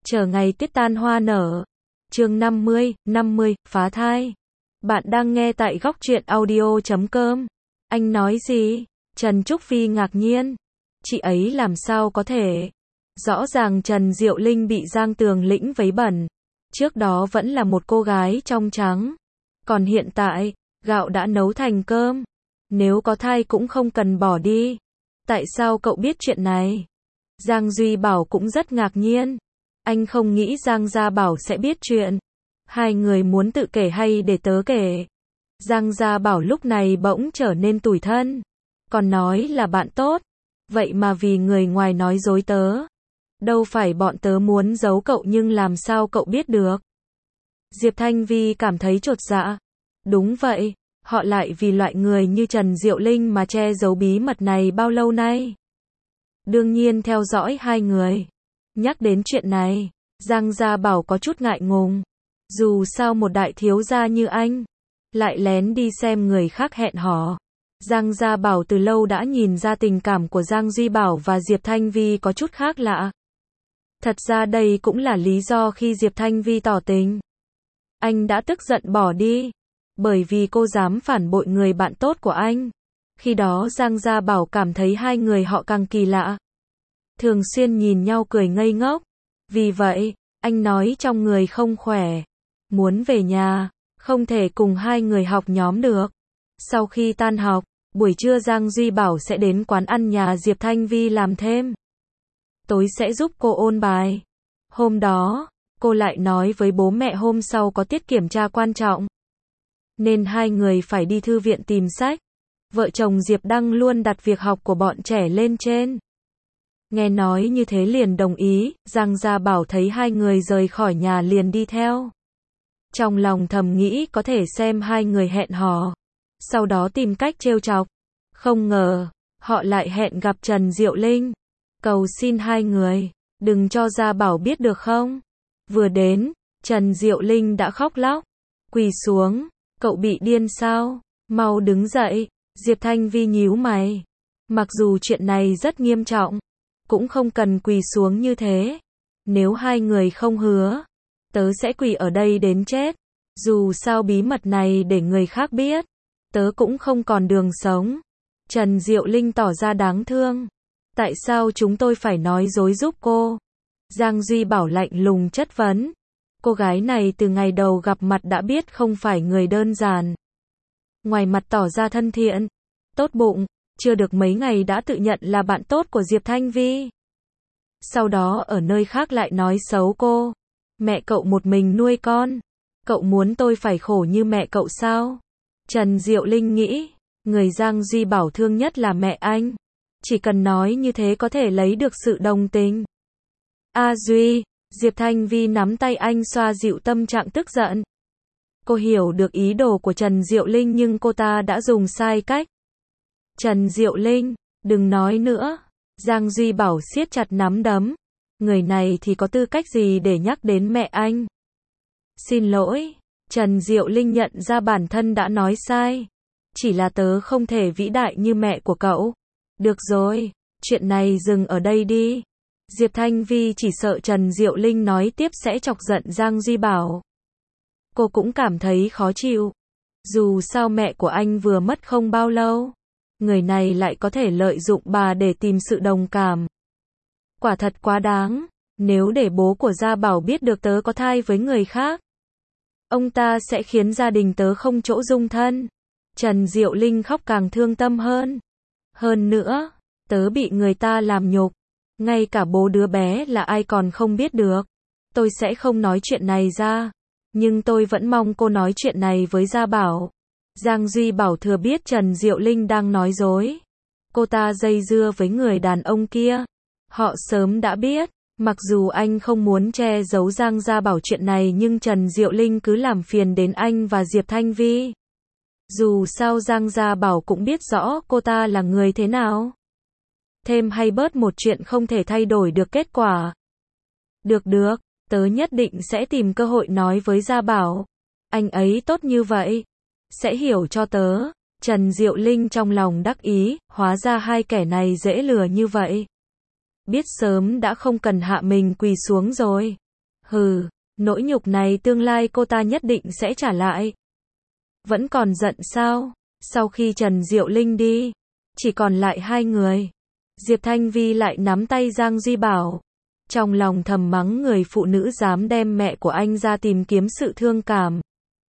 chờ ngày tuyết tan hoa nở. Chương 50, phá thai. Bạn đang nghe tại góc truyện audio.com. Anh nói gì? Trần Trúc Phi ngạc nhiên. Chị ấy làm sao có thể? Rõ ràng Trần Diệu Linh bị Giang Tường Lĩnh vấy bẩn. Trước đó vẫn là một cô gái trong trắng. Còn hiện tại, gạo đã nấu thành cơm. Nếu có thai cũng không cần bỏ đi. Tại sao cậu biết chuyện này? Giang Duy Bảo cũng rất ngạc nhiên. Anh không nghĩ Giang Gia Bảo sẽ biết chuyện. Hai người muốn tự kể hay để tớ kể? Giang Gia Bảo lúc này bỗng trở nên tủi thân. Còn nói là bạn tốt. Vậy mà vì người ngoài nói dối tớ. Đâu phải bọn tớ muốn giấu cậu nhưng làm sao cậu biết được? Diệp Thanh Vi cảm thấy chột dạ. Đúng vậy, họ lại vì loại người như Trần Diệu Linh mà che giấu bí mật này bao lâu nay. Đương nhiên theo dõi hai người. Nhắc đến chuyện này, Giang Gia Bảo có chút ngại ngùng. Dù sao một đại thiếu gia như anh, lại lén đi xem người khác hẹn hò. Giang Gia Bảo từ lâu đã nhìn ra tình cảm của Giang Duy Bảo và Diệp Thanh Vi có chút khác lạ. Thật ra đây cũng là lý do khi Diệp Thanh Vi tỏ tình. Anh đã tức giận bỏ đi. Bởi vì cô dám phản bội người bạn tốt của anh. Khi đó Giang Gia Bảo cảm thấy hai người họ càng kỳ lạ. Thường xuyên nhìn nhau cười ngây ngốc. Vì vậy, anh nói trong người không khỏe. Muốn về nhà, không thể cùng hai người học nhóm được. Sau khi tan học, buổi trưa Giang Duy Bảo sẽ đến quán ăn nhà Diệp Thanh Vi làm thêm. Tối sẽ giúp cô ôn bài. Hôm đó, cô lại nói với bố mẹ hôm sau có tiết kiểm tra quan trọng. Nên hai người phải đi thư viện tìm sách. Vợ chồng Diệp Đăng luôn đặt việc học của bọn trẻ lên trên. Nghe nói như thế liền đồng ý, Giang Gia Bảo thấy hai người rời khỏi nhà liền đi theo. Trong lòng thầm nghĩ có thể xem hai người hẹn hò. Sau đó tìm cách trêu chọc. Không ngờ, họ lại hẹn gặp Trần Diệu Linh. Cầu xin hai người, đừng cho Gia Bảo biết được không? Vừa đến, Trần Diệu Linh đã khóc lóc. Quỳ xuống, cậu bị điên sao? Mau đứng dậy. Diệp Thanh Vi nhíu mày. Mặc dù chuyện này rất nghiêm trọng, cũng không cần quỳ xuống như thế. Nếu hai người không hứa, tớ sẽ quỳ ở đây đến chết. Dù sao bí mật này để người khác biết, tớ cũng không còn đường sống. Trần Diệu Linh tỏ ra đáng thương. Tại sao chúng tôi phải nói dối giúp cô? Giang Duy Bảo lạnh lùng chất vấn. Cô gái này từ ngày đầu gặp mặt đã biết không phải người đơn giản. Ngoài mặt tỏ ra thân thiện, tốt bụng, chưa được mấy ngày đã tự nhận là bạn tốt của Diệp Thanh Vi. Sau đó ở nơi khác lại nói xấu cô. Mẹ cậu một mình nuôi con. Cậu muốn tôi phải khổ như mẹ cậu sao? Trần Diệu Linh nghĩ, người Giang Duy Bảo thương nhất là mẹ anh. Chỉ cần nói như thế có thể lấy được sự đồng tình. A Duy, Diệp Thanh Vi nắm tay anh xoa dịu tâm trạng tức giận. Cô hiểu được ý đồ của Trần Diệu Linh nhưng cô ta đã dùng sai cách. Trần Diệu Linh, đừng nói nữa. Giang Duy Bảo siết chặt nắm đấm. Người này thì có tư cách gì để nhắc đến mẹ anh? Xin lỗi. Trần Diệu Linh nhận ra bản thân đã nói sai. Chỉ là tớ không thể vĩ đại như mẹ của cậu. Được rồi, chuyện này dừng ở đây đi. Diệp Thanh Vi chỉ sợ Trần Diệu Linh nói tiếp sẽ chọc giận Giang Duy Bảo. Cô cũng cảm thấy khó chịu. Dù sao mẹ của anh vừa mất không bao lâu. Người này lại có thể lợi dụng bà để tìm sự đồng cảm. Quả thật quá đáng. Nếu để bố của Gia Bảo biết được tớ có thai với người khác, ông ta sẽ khiến gia đình tớ không chỗ dung thân. Trần Diệu Linh khóc càng thương tâm hơn. Hơn nữa, tớ bị người ta làm nhục. Ngay cả bố đứa bé là ai còn không biết được. Tôi sẽ không nói chuyện này ra. Nhưng tôi vẫn mong cô nói chuyện này với Gia Bảo. Giang Duy Bảo thừa biết Trần Diệu Linh đang nói dối. Cô ta dây dưa với người đàn ông kia. Họ sớm đã biết. Mặc dù anh không muốn che giấu Giang Gia Bảo chuyện này nhưng Trần Diệu Linh cứ làm phiền đến anh và Diệp Thanh Vi. Dù sao Giang Gia Bảo cũng biết rõ cô ta là người thế nào. Thêm hay bớt một chuyện không thể thay đổi được kết quả. Được, tớ nhất định sẽ tìm cơ hội nói với Gia Bảo. Anh ấy tốt như vậy. Sẽ hiểu cho tớ. Trần Diệu Linh trong lòng đắc ý, hóa ra hai kẻ này dễ lừa như vậy. Biết sớm đã không cần hạ mình quỳ xuống rồi. Hừ, nỗi nhục này tương lai cô ta nhất định sẽ trả lại. Vẫn còn giận sao? Sau khi Trần Diệu Linh đi, chỉ còn lại hai người. Diệp Thanh Vi lại nắm tay Giang Duy Bảo. Trong lòng thầm mắng người phụ nữ dám đem mẹ của anh ra tìm kiếm sự thương cảm.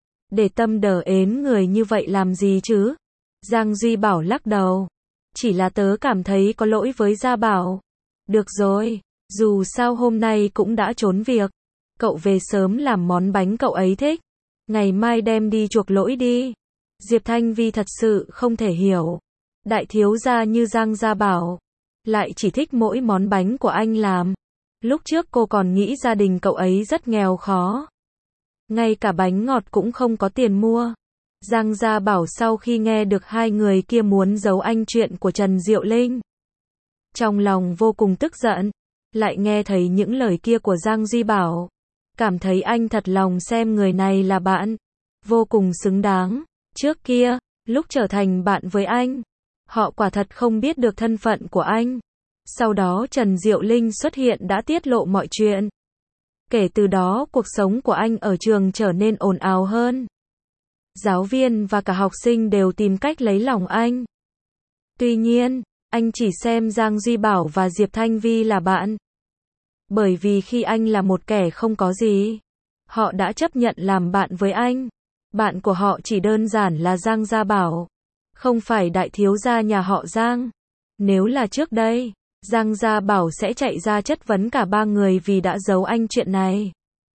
Để tâm đờ ến người như vậy làm gì chứ? Giang Duy Bảo lắc đầu. Chỉ là tớ cảm thấy có lỗi với Gia Bảo. Được rồi, dù sao hôm nay cũng đã trốn việc. Cậu về sớm làm món bánh cậu ấy thích. Ngày mai đem đi chuộc lỗi đi. Diệp Thanh Vi thật sự không thể hiểu. Đại thiếu gia như Giang Gia Bảo lại chỉ thích mỗi món bánh của anh làm. Lúc trước cô còn nghĩ gia đình cậu ấy rất nghèo khó. Ngay cả bánh ngọt cũng không có tiền mua. Giang Gia Bảo sau khi nghe được hai người kia muốn giấu anh chuyện của Trần Diệu Linh, trong lòng vô cùng tức giận. Lại nghe thấy những lời kia của Giang Duy Bảo, cảm thấy anh thật lòng xem người này là bạn, vô cùng xứng đáng. Trước kia, lúc trở thành bạn với anh, họ quả thật không biết được thân phận của anh. Sau đó Trần Diệu Linh xuất hiện đã tiết lộ mọi chuyện. Kể từ đó cuộc sống của anh ở trường trở nên ồn ào hơn. Giáo viên và cả học sinh đều tìm cách lấy lòng anh. Tuy nhiên, anh chỉ xem Giang Duy Bảo và Diệp Thanh Vi là bạn. Bởi vì khi anh là một kẻ không có gì, họ đã chấp nhận làm bạn với anh. Bạn của họ chỉ đơn giản là Giang Gia Bảo, không phải đại thiếu gia nhà họ Giang. Nếu là trước đây, Giang Gia Bảo sẽ chạy ra chất vấn cả ba người vì đã giấu anh chuyện này.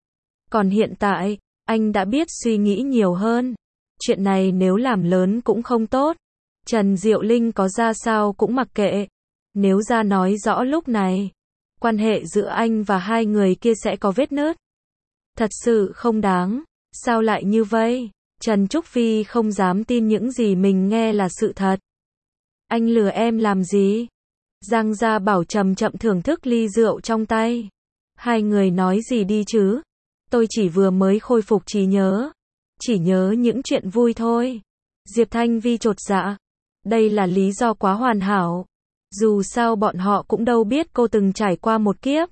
Còn hiện tại, anh đã biết suy nghĩ nhiều hơn. Chuyện này nếu làm lớn cũng không tốt. Trần Diệu Linh có ra sao cũng mặc kệ. Nếu ra nói rõ lúc này, quan hệ giữa anh và hai người kia sẽ có vết nứt. Thật sự không đáng. Sao lại như vậy? Trần Trúc Phi không dám tin những gì mình nghe là sự thật. Anh lừa em làm gì? Giang Gia Bảo chậm chậm thưởng thức ly rượu trong tay. Hai người nói gì đi chứ? Tôi chỉ vừa mới khôi phục trí nhớ. Chỉ nhớ những chuyện vui thôi. Diệp Thanh Vi chột dạ. Đây là lý do quá hoàn hảo. Dù sao bọn họ cũng đâu biết cô từng trải qua một kiếp.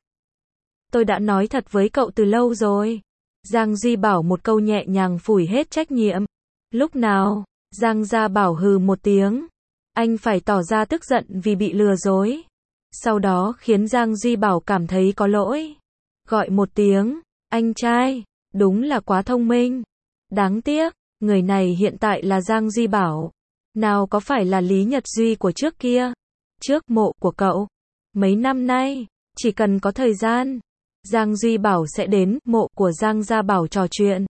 Tôi đã nói thật với cậu từ lâu rồi. Giang Duy Bảo một câu nhẹ nhàng phủi hết trách nhiệm. Lúc nào? Giang Gia Bảo hừ một tiếng. Anh phải tỏ ra tức giận vì bị lừa dối. Sau đó khiến Giang Duy Bảo cảm thấy có lỗi. Gọi một tiếng, anh trai, đúng là quá thông minh. Đáng tiếc, người này hiện tại là Giang Duy Bảo. Nào có phải là Lý Nhật Duy của trước kia. Trước mộ của cậu. Mấy năm nay, chỉ cần có thời gian, Giang Duy Bảo sẽ đến mộ của Giang Gia Bảo trò chuyện.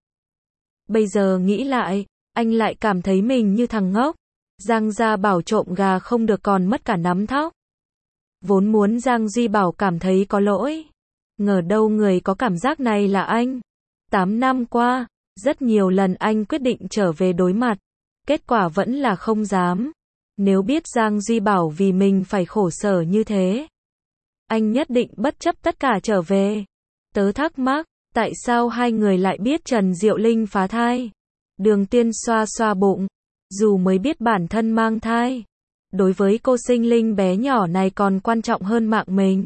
Bây giờ nghĩ lại, anh lại cảm thấy mình như thằng ngốc. Giang Gia Bảo trộm gà không được còn mất cả nắm thóc. Vốn muốn Giang Duy Bảo cảm thấy có lỗi. Ngờ đâu người có cảm giác này là anh. 8 năm qua, rất nhiều lần anh quyết định trở về đối mặt. Kết quả vẫn là không dám. Nếu biết Giang Duy Bảo vì mình phải khổ sở như thế, anh nhất định bất chấp tất cả trở về. Tớ thắc mắc, tại sao hai người lại biết Trần Diệu Linh phá thai? Đường Tiên xoa xoa bụng. Dù mới biết bản thân mang thai, đối với cô sinh linh bé nhỏ này còn quan trọng hơn mạng mình.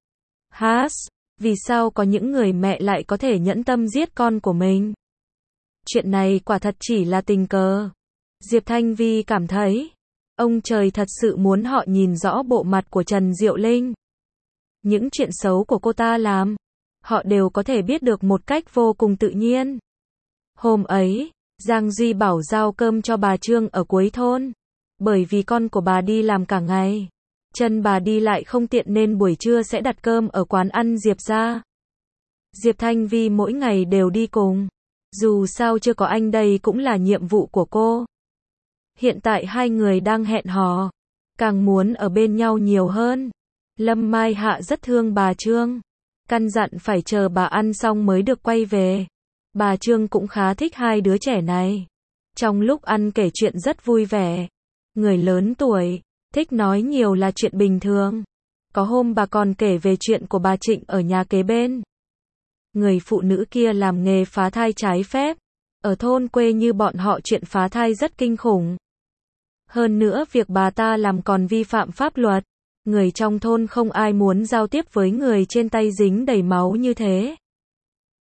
Vì sao có những người mẹ lại có thể nhẫn tâm giết con của mình? Chuyện này quả thật chỉ là tình cờ. Diệp Thanh Vi cảm thấy, ông trời thật sự muốn họ nhìn rõ bộ mặt của Trần Diệu Linh. Những chuyện xấu của cô ta làm, họ đều có thể biết được một cách vô cùng tự nhiên. Hôm ấy, Giang Duy Bảo giao cơm cho bà Trương ở cuối thôn. Bởi vì con của bà đi làm cả ngày, chân bà đi lại không tiện nên buổi trưa sẽ đặt cơm ở quán ăn Diệp gia. Diệp Thanh Vi mỗi ngày đều đi cùng. Dù sao chưa có anh đây cũng là nhiệm vụ của cô. Hiện tại hai người đang hẹn hò, càng muốn ở bên nhau nhiều hơn. Lâm Mai Hạ rất thương bà Trương, căn dặn phải chờ bà ăn xong mới được quay về. Bà Trương cũng khá thích hai đứa trẻ này. Trong lúc ăn kể chuyện rất vui vẻ. Người lớn tuổi, thích nói nhiều là chuyện bình thường. Có hôm bà còn kể về chuyện của bà Trịnh ở nhà kế bên. Người phụ nữ kia làm nghề phá thai trái phép. Ở thôn quê như bọn họ chuyện phá thai rất kinh khủng. Hơn nữa việc bà ta làm còn vi phạm pháp luật. Người trong thôn không ai muốn giao tiếp với người trên tay dính đầy máu như thế.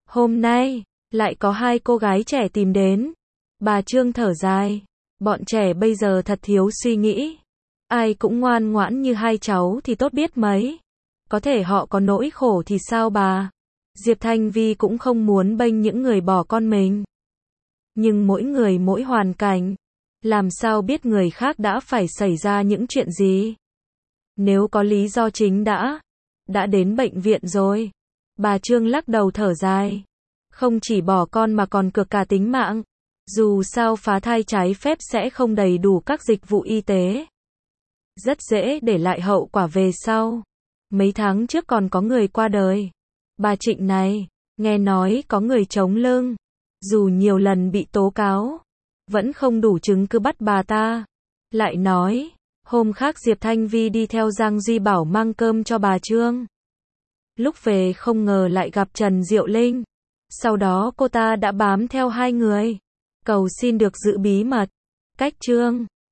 Hôm nay, lại có hai cô gái trẻ tìm đến. Bà Trương thở dài. Bọn trẻ bây giờ thật thiếu suy nghĩ. Ai cũng ngoan ngoãn như hai cháu thì tốt biết mấy. Có thể họ có nỗi khổ thì sao bà? Diệp Thanh Vi cũng không muốn bênh những người bỏ con mình. Nhưng mỗi người mỗi hoàn cảnh. Làm sao biết người khác đã phải xảy ra những chuyện gì? Nếu có lý do chính đã đến bệnh viện rồi. Bà Trương lắc đầu thở dài. Không chỉ bỏ con mà còn cược cả tính mạng. Dù sao phá thai trái phép sẽ không đầy đủ các dịch vụ y tế. Rất dễ để lại hậu quả về sau. Mấy tháng trước còn có người qua đời. Bà Trịnh này, nghe nói có người chống lưng. Dù nhiều lần bị tố cáo, vẫn không đủ chứng cứ bắt bà ta. Lại nói, hôm khác Diệp Thanh Vi đi theo Giang Duy Bảo mang cơm cho bà Trương. Lúc về không ngờ lại gặp Trần Diệu Linh. Sau đó cô ta đã bám theo hai người, cầu xin được giữ bí mật. Cách Trương